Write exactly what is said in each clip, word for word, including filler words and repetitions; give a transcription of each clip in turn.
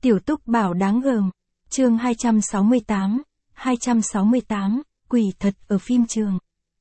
Tiểu Túc Bảo đáng gờm. Chương hai trăm sáu mươi tám, hai trăm sáu mươi tám, quỷ thật ở phim trường.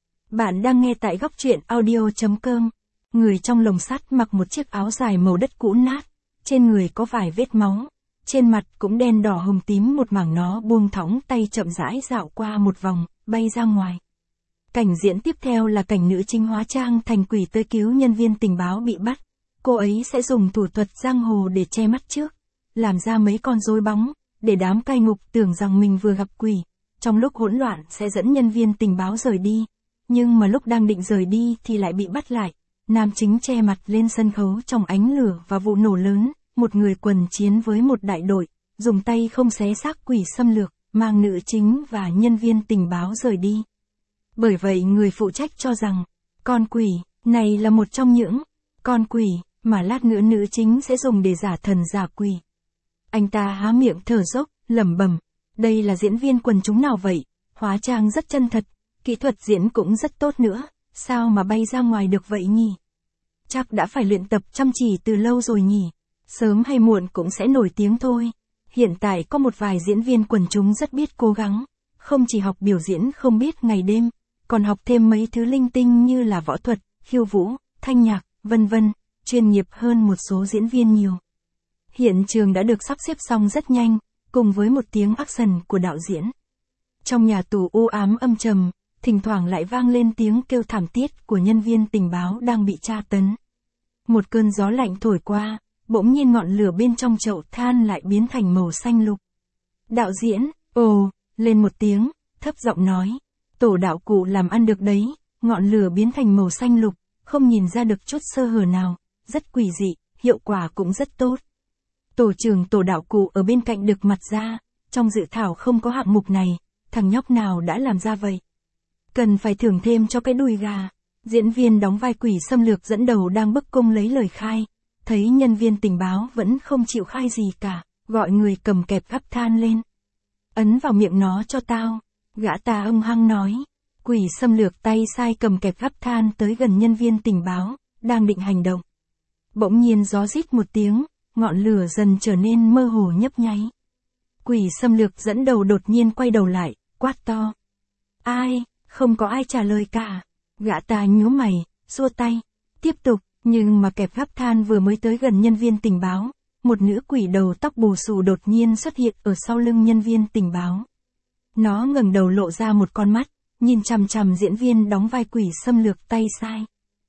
Bạn đang nghe tại góc truyện audio.com. Người trong lồng sắt mặc một chiếc áo dài màu đất cũ nát, trên người có vài vết máu, trên mặt cũng đen đỏ hồng tím một mảng, nó buông thõng tay chậm rãi dạo qua một vòng, bay ra ngoài. Cảnh diễn tiếp theo là cảnh nữ chính hóa trang thành quỷ tới cứu nhân viên tình báo bị bắt. Cô ấy sẽ dùng thủ thuật giang hồ để che mắt trước, làm ra mấy con rối bóng, để đám cai ngục tưởng rằng mình vừa gặp quỷ. Trong lúc hỗn loạn sẽ dẫn nhân viên tình báo rời đi, nhưng mà lúc đang định rời đi thì lại bị bắt lại. Nam chính che mặt lên sân khấu trong ánh lửa và vụ nổ lớn, một người quần chiến với một đại đội, dùng tay không xé xác quỷ xâm lược, mang nữ chính và nhân viên tình báo rời đi. Bởi vậy người phụ trách cho rằng, con quỷ này là một trong những con quỷ mà lát nữa nữ chính sẽ dùng để giả thần giả quỷ. Anh ta há miệng thở dốc, lẩm bẩm, đây là diễn viên quần chúng nào vậy, hóa trang rất chân thật, kỹ thuật diễn cũng rất tốt nữa, sao mà bay ra ngoài được vậy nhỉ? Chắc đã phải luyện tập chăm chỉ từ lâu rồi nhỉ, sớm hay muộn cũng sẽ nổi tiếng thôi. Hiện tại có một vài diễn viên quần chúng rất biết cố gắng, không chỉ học biểu diễn không biết ngày đêm, còn học thêm mấy thứ linh tinh như là võ thuật, khiêu vũ, thanh nhạc, vân vân, chuyên nghiệp hơn một số diễn viên nhiều. Hiện trường đã được sắp xếp xong rất nhanh, cùng với một tiếng action của đạo diễn. Trong nhà tù u ám âm trầm, thỉnh thoảng lại vang lên tiếng kêu thảm thiết của nhân viên tình báo đang bị tra tấn. Một cơn gió lạnh thổi qua, bỗng nhiên ngọn lửa bên trong chậu than lại biến thành màu xanh lục. Đạo diễn, ồ, lên một tiếng, thấp giọng nói, tổ đạo cụ làm ăn được đấy, ngọn lửa biến thành màu xanh lục, không nhìn ra được chút sơ hở nào, rất quỷ dị, hiệu quả cũng rất tốt. Tổ trưởng tổ đạo cụ ở bên cạnh được mặt ra, trong dự thảo không có hạng mục này, thằng nhóc nào đã làm ra vậy? Cần phải thưởng thêm cho cái đùi gà. Diễn viên đóng vai quỷ xâm lược dẫn đầu đang bức cung lấy lời khai, thấy nhân viên tình báo vẫn không chịu khai gì cả, gọi người cầm kẹp gắp than lên. Ấn vào miệng nó cho tao, gã ta hung hăng nói. Quỷ xâm lược tay sai cầm kẹp gắp than tới gần nhân viên tình báo, đang định hành động. Bỗng nhiên gió rít một tiếng, ngọn lửa dần trở nên mơ hồ nhấp nháy. Quỷ xâm lược dẫn đầu đột nhiên quay đầu lại, quát to. Ai, không có ai trả lời cả. Gã ta nhíu mày, xua tay, tiếp tục, nhưng mà kẹp gắp than vừa mới tới gần nhân viên tình báo, một nữ quỷ đầu tóc bù xù đột nhiên xuất hiện ở sau lưng nhân viên tình báo. Nó ngẩng đầu lộ ra một con mắt, nhìn chằm chằm diễn viên đóng vai quỷ xâm lược tay sai.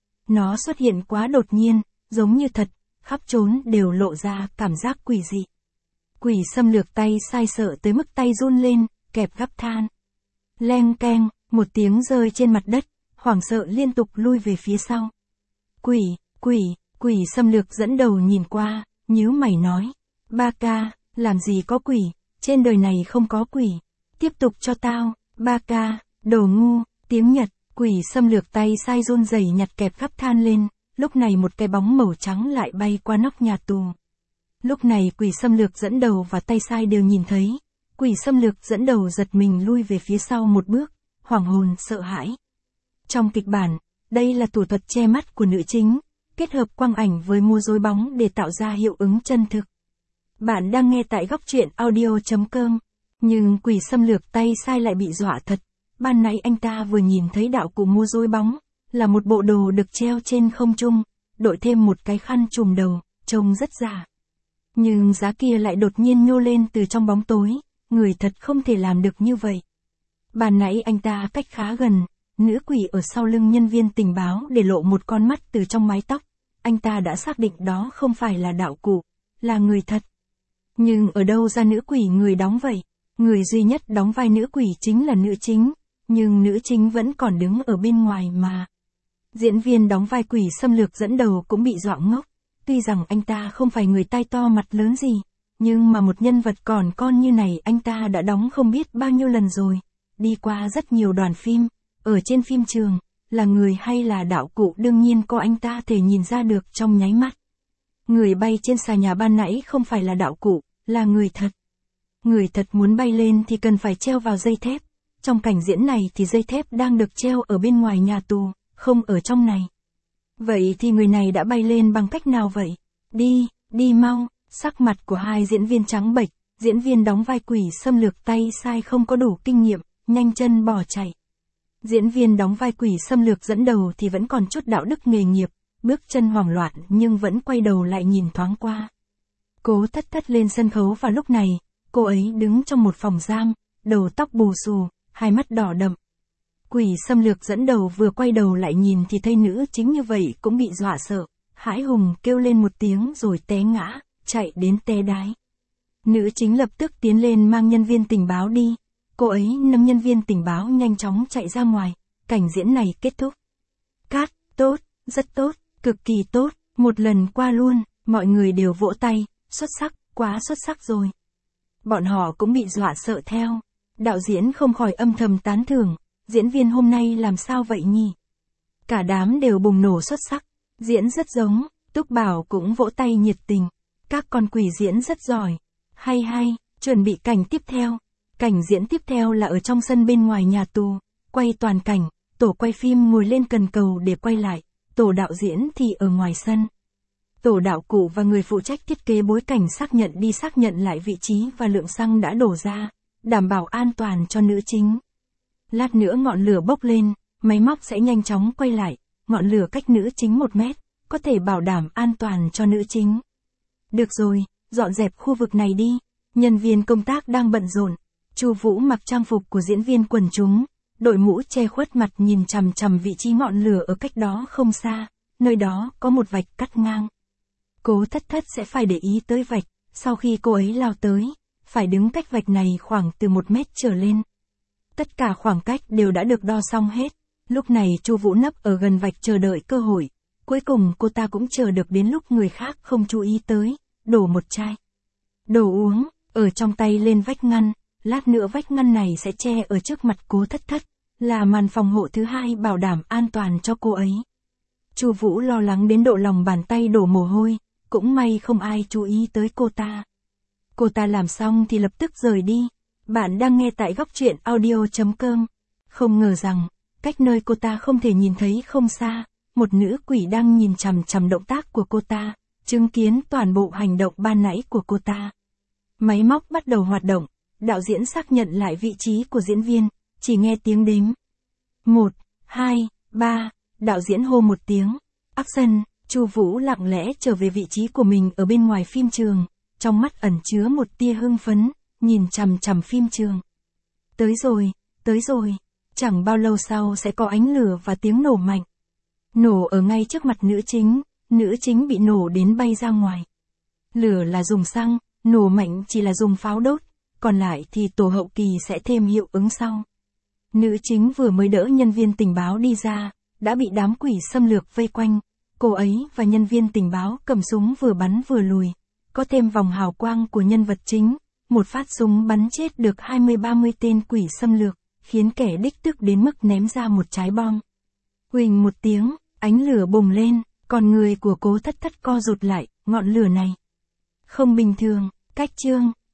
Nó xuất hiện quá đột nhiên, giống như thật, khắp trốn đều lộ ra cảm giác quỷ dị. Quỷ xâm lược tay sai sợ tới mức tay run lên, kẹp gắp than. Leng keng, một tiếng rơi trên mặt đất, hoảng sợ liên tục lui về phía sau. Quỷ, quỷ, quỷ xâm lược dẫn đầu nhìn qua, nhíu mày nói. Ba ca, làm gì có quỷ, trên đời này không có quỷ. Tiếp tục cho tao, ba ca, đồ ngu, tiếng Nhật, quỷ xâm lược tay sai run rẩy nhặt kẹp gắp than lên, lúc này một cái bóng màu trắng lại bay qua nóc nhà tù. Lúc này quỷ xâm lược dẫn đầu và tay sai đều nhìn thấy, quỷ xâm lược dẫn đầu giật mình lui về phía sau một bước, hoảng hồn sợ hãi. Trong kịch bản, đây là thủ thuật che mắt của nữ chính, kết hợp quang ảnh với múa rối bóng để tạo ra hiệu ứng chân thực. Bạn đang nghe tại góc truyện audio.com, nhưng quỷ xâm lược tay sai lại bị dọa thật. Ban nãy anh ta vừa nhìn thấy đạo cụ múa rối bóng, là một bộ đồ được treo trên không trung, đội thêm một cái khăn trùm đầu, trông rất giả. Nhưng giá kia lại đột nhiên nhô lên từ trong bóng tối, người thật không thể làm được như vậy. Ban nãy anh ta cách khá gần, nữ quỷ ở sau lưng nhân viên tình báo để lộ một con mắt từ trong mái tóc, anh ta đã xác định đó không phải là đạo cụ, là người thật. Nhưng ở đâu ra nữ quỷ người đóng vậy? Người duy nhất đóng vai nữ quỷ chính là nữ chính, nhưng nữ chính vẫn còn đứng ở bên ngoài mà. Diễn viên đóng vai quỷ xâm lược dẫn đầu cũng bị dọa ngốc, tuy rằng anh ta không phải người tai to mặt lớn gì, nhưng mà một nhân vật còn con như này anh ta đã đóng không biết bao nhiêu lần rồi, đi qua rất nhiều đoàn phim, ở trên phim trường, là người hay là đạo cụ đương nhiên có anh ta thể nhìn ra được trong nháy mắt. Người bay trên xà nhà ban nãy không phải là đạo cụ, là người thật. Người thật muốn bay lên thì cần phải treo vào dây thép, trong cảnh diễn này thì dây thép đang được treo ở bên ngoài nhà tù, không ở trong này. Vậy thì người này đã bay lên bằng cách nào vậy? Đi, đi mau, Sắc mặt của hai diễn viên trắng bệch, diễn viên đóng vai quỷ xâm lược tay sai không có đủ kinh nghiệm, nhanh chân bỏ chạy. Diễn viên đóng vai quỷ xâm lược dẫn đầu thì vẫn còn chút đạo đức nghề nghiệp, bước chân hoảng loạn nhưng vẫn quay đầu lại nhìn thoáng qua. Cố Thất Thất lên sân khấu vào lúc này, cô ấy đứng trong một phòng giam, đầu tóc bù xù, hai mắt đỏ đậm. Quỷ xâm lược dẫn đầu vừa quay đầu lại nhìn thì thấy nữ chính như vậy cũng bị dọa sợ, hãi hùng kêu lên một tiếng rồi té ngã, chạy đến té đái. Nữ chính lập tức tiến lên mang nhân viên tình báo đi, cô ấy nâng nhân viên tình báo nhanh chóng chạy ra ngoài, cảnh diễn này kết thúc. Cát, tốt, rất tốt, cực kỳ tốt, một lần qua luôn, mọi người đều vỗ tay, xuất sắc, quá xuất sắc rồi. Bọn họ cũng bị dọa sợ theo, đạo diễn không khỏi âm thầm tán thưởng, diễn viên hôm nay làm sao vậy nhỉ? Cả đám đều bùng nổ xuất sắc, diễn rất giống, Túc Bảo cũng vỗ tay nhiệt tình, các con quỷ diễn rất giỏi, hay hay, chuẩn bị cảnh tiếp theo. Cảnh diễn tiếp theo là ở trong sân bên ngoài nhà tù, quay toàn cảnh, tổ quay phim ngồi lên cần cầu để quay lại, tổ đạo diễn thì ở ngoài sân. Tổ đạo cụ và người phụ trách thiết kế bối cảnh xác nhận đi xác nhận lại vị trí và lượng xăng đã đổ ra, đảm bảo an toàn cho nữ chính. Lát nữa ngọn lửa bốc lên, máy móc sẽ nhanh chóng quay lại, ngọn lửa cách nữ chính một mét, có thể bảo đảm an toàn cho nữ chính. Được rồi, dọn dẹp khu vực này đi, nhân viên công tác đang bận rộn. Chu Vũ mặc trang phục của diễn viên quần chúng, đội mũ che khuất mặt nhìn chằm chằm vị trí ngọn lửa ở cách đó không xa, nơi đó có một vạch cắt ngang. Cố Thất Thất sẽ phải để ý tới vạch, sau khi cô ấy lao tới, phải đứng cách vạch này khoảng từ một mét trở lên. Tất cả khoảng cách đều đã được đo xong hết, lúc này Chu Vũ nấp ở gần vạch chờ đợi cơ hội, cuối cùng cô ta cũng chờ được đến lúc người khác không chú ý tới, đổ một chai đồ uống, ở trong tay lên vách ngăn. Lát nữa vách ngăn này sẽ che ở trước mặt Cố Thất Thất, là màn phòng hộ thứ hai bảo đảm an toàn cho cô ấy. Chu Vũ lo lắng đến độ lòng bàn tay đổ mồ hôi, cũng may không ai chú ý tới cô ta. Cô ta làm xong thì lập tức rời đi. Bạn đang nghe tại góc truyện audio chấm com. Không ngờ rằng, cách nơi cô ta không thể nhìn thấy không xa, một nữ quỷ đang nhìn chằm chằm động tác của cô ta, chứng kiến toàn bộ hành động ban nãy của cô ta. Máy móc bắt đầu hoạt động. Đạo diễn xác nhận lại vị trí của diễn viên, chỉ nghe tiếng đếm. Một, hai, ba, đạo diễn hô một tiếng. Action, Chu Vũ lặng lẽ trở về vị trí của mình ở bên ngoài phim trường, trong mắt ẩn chứa một tia hưng phấn, nhìn chằm chằm phim trường. Tới rồi, tới rồi, chẳng bao lâu sau sẽ có ánh lửa và tiếng nổ mạnh. Nổ ở ngay trước mặt nữ chính, nữ chính bị nổ đến bay ra ngoài. Lửa là dùng xăng, nổ mạnh chỉ là dùng pháo đốt. Còn lại thì tổ hậu kỳ sẽ thêm hiệu ứng sau. Nữ chính vừa mới đỡ nhân viên tình báo đi ra, đã bị đám quỷ xâm lược vây quanh. Cô ấy và nhân viên tình báo cầm súng vừa bắn vừa lùi. Có thêm vòng hào quang của nhân vật chính, một phát súng bắn chết được hai mươi ba mươi tên quỷ xâm lược, khiến kẻ đích tức đến mức ném ra một trái bom. Huỳnh một tiếng, ánh lửa bùng lên, còn người của Cố Thất Thất co rụt lại, ngọn lửa này không bình thường, cách chương.